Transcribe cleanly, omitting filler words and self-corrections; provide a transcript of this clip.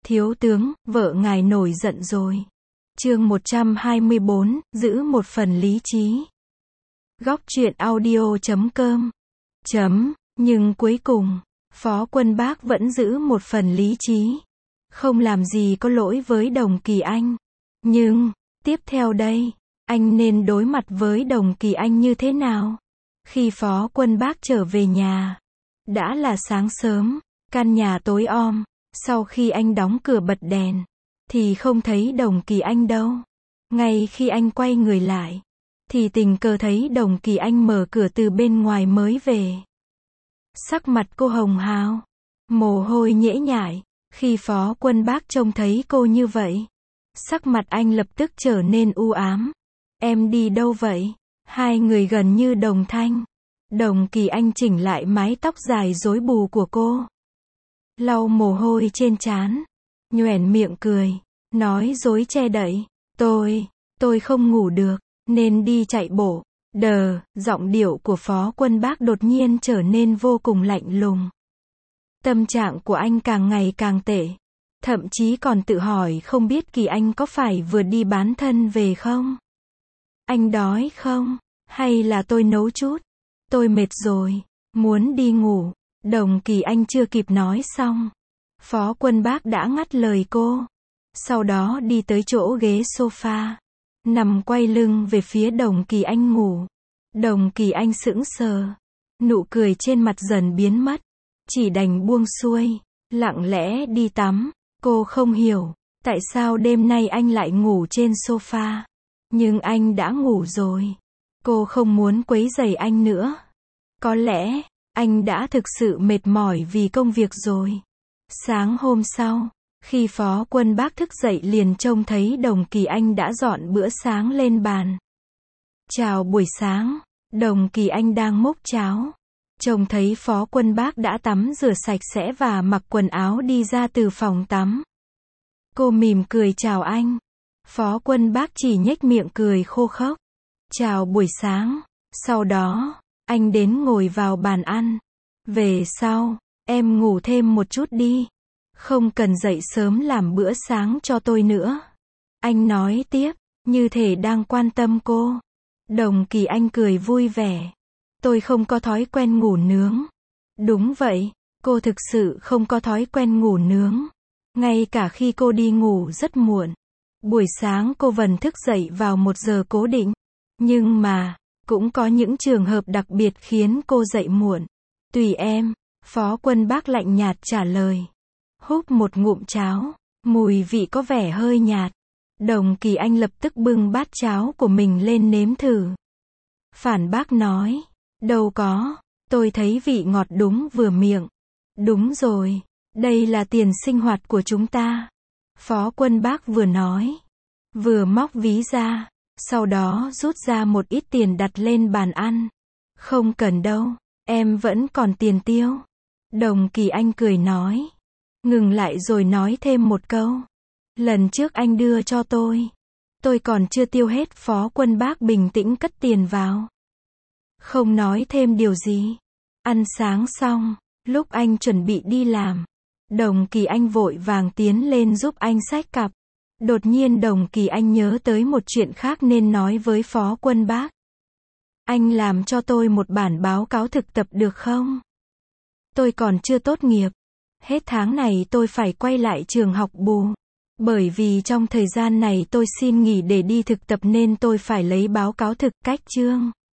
Thiếu tướng, vợ ngài nổi giận rồi. Chương 124, giữ một phần lý trí. Góc truyện audio.com. Nhưng cuối cùng, Phó Quân Bác vẫn giữ một phần lý trí. Không làm gì có lỗi với Đồng Kỳ Anh. Nhưng, tiếp theo đây, anh nên đối mặt với Đồng Kỳ Anh như thế nào? Khi Phó Quân Bác trở về nhà, đã là sáng sớm, căn nhà tối om. Sau khi anh đóng cửa bật đèn, thì không thấy Đồng Kỳ Anh đâu. Ngay khi anh quay người lại, thì tình cờ thấy Đồng Kỳ Anh mở cửa từ bên ngoài mới về. Sắc mặt cô hồng hào, mồ hôi nhễ nhại. Khi Phó Quân Bác trông thấy cô như vậy, sắc mặt anh lập tức trở nên u ám. Em đi đâu vậy? Hai người gần như đồng thanh. Đồng Kỳ Anh chỉnh lại mái tóc dài rối bù của cô, lau mồ hôi trên trán, nhoẻn miệng cười, nói dối che đậy. Tôi không ngủ được, nên đi chạy bộ. Giọng điệu của Phó Quân Bác đột nhiên trở nên vô cùng lạnh lùng. Tâm trạng của anh càng ngày càng tệ. Thậm chí còn tự hỏi không biết Kỳ Anh có phải vừa đi bán thân về không? Anh đói không? Hay là tôi nấu chút? Tôi mệt rồi, muốn đi ngủ. Đồng Kỳ Anh chưa kịp nói xong, Phó Quân Bác đã ngắt lời cô. Sau đó đi tới chỗ ghế sofa, nằm quay lưng về phía Đồng Kỳ Anh ngủ. Đồng Kỳ Anh sững sờ, nụ cười trên mặt dần biến mất, chỉ đành buông xuôi, lặng lẽ đi tắm. Cô không hiểu, tại sao đêm nay anh lại ngủ trên sofa. Nhưng anh đã ngủ rồi. Cô không muốn quấy rầy anh nữa. Có lẽ, anh đã thực sự mệt mỏi vì công việc rồi. Sáng hôm sau, khi Phó Quân Bác thức dậy liền trông thấy Đồng Kỳ Anh đã dọn bữa sáng lên bàn. Chào buổi sáng, Đồng Kỳ Anh đang múc cháo. Trông thấy Phó Quân Bác đã tắm rửa sạch sẽ và mặc quần áo đi ra từ phòng tắm. Cô mỉm cười chào anh. Phó Quân Bác chỉ nhếch miệng cười khô khốc. Chào buổi sáng. Sau đó, anh đến ngồi vào bàn ăn. Về sau, em ngủ thêm một chút đi. Không cần dậy sớm làm bữa sáng cho tôi nữa. Anh nói tiếp, như thể đang quan tâm cô. Đồng Kỳ Anh cười vui vẻ. Tôi không có thói quen ngủ nướng. Đúng vậy, cô thực sự không có thói quen ngủ nướng. Ngay cả khi cô đi ngủ rất muộn. Buổi sáng cô vẫn thức dậy vào 1 giờ cố định. Nhưng mà, cũng có những trường hợp đặc biệt khiến cô dậy muộn. Tùy em, Phó Quân Bác lạnh nhạt trả lời. Húp một ngụm cháo, mùi vị có vẻ hơi nhạt. Đồng Kỳ Anh lập tức bưng bát cháo của mình lên nếm thử. Phản bác nói, đâu có, tôi thấy vị ngọt đúng vừa miệng. Đúng rồi, đây là tiền sinh hoạt của chúng ta. Phó Quân Bác vừa nói, vừa móc ví ra, sau đó rút ra một ít tiền đặt lên bàn ăn. Không cần đâu, em vẫn còn tiền tiêu. Đồng Kỳ Anh cười nói. Ngừng lại rồi nói thêm một câu. Lần trước anh đưa cho tôi còn chưa tiêu hết. Phó Quân Bác bình tĩnh cất tiền vào. Không nói thêm điều gì. Ăn sáng xong, lúc anh chuẩn bị đi làm, Đồng Kỳ Anh vội vàng tiến lên giúp anh xách cặp. Đột nhiên Đồng Kỳ Anh nhớ tới một chuyện khác nên nói với Phó Quân Bác. Anh làm cho tôi một bản báo cáo thực tập được không? Tôi còn chưa tốt nghiệp. Hết tháng này tôi phải quay lại trường học bù. Bởi vì trong thời gian này tôi xin nghỉ để đi thực tập nên tôi phải lấy báo cáo thực cách chương.